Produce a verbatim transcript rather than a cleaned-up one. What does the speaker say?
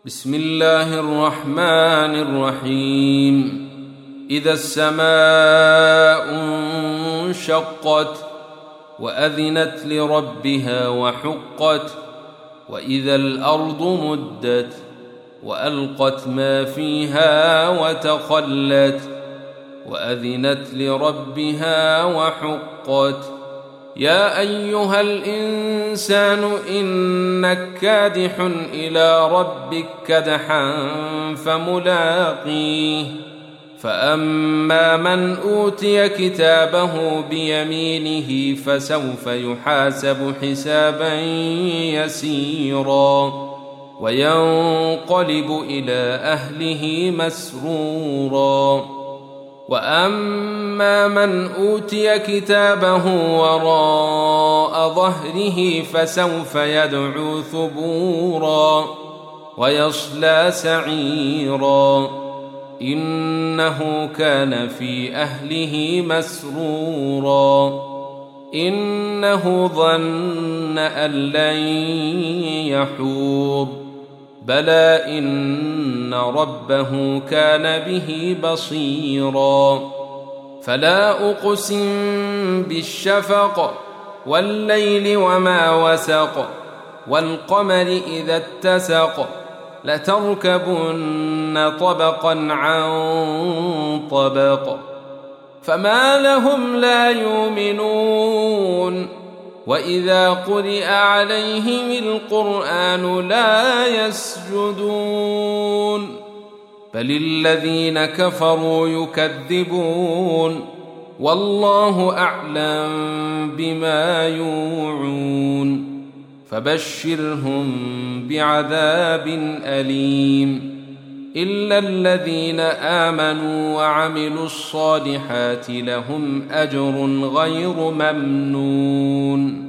بسم الله الرحمن الرحيم. إذا السماء انشقت وأذنت لربها وحقت وإذا الأرض مدت وألقت ما فيها وتخلت وأذنت لربها وحقت. يا أيها الإنسان إنك كادح إلى ربك كدحا فملاقيه. فأما من أوتي كتابه بيمينه فسوف يحاسب حسابا يسيرا وينقلب إلى أهله مسرورا. وأما من أوتي كتابه وراء ظهره فسوف يدعو ثبورا ويصلى سعيرا إنه كان في أهله مسرورا إنه ظن أن لن يحور بلى إن ربه كان به بصيرا. فلا أقسم بالشفق والليل وما وسق والقمر إذا اتسق لتركبن طبقا عن طبق فما لهم لا يؤمنون وإذا قرئ عليهم القرآن لا يسجدون بل الذين كفروا يكذبون والله أعلم بما يوعون فبشرهم بعذاب أليم إلا الذين آمنوا وعملوا الصالحات لهم أجر غير ممنون.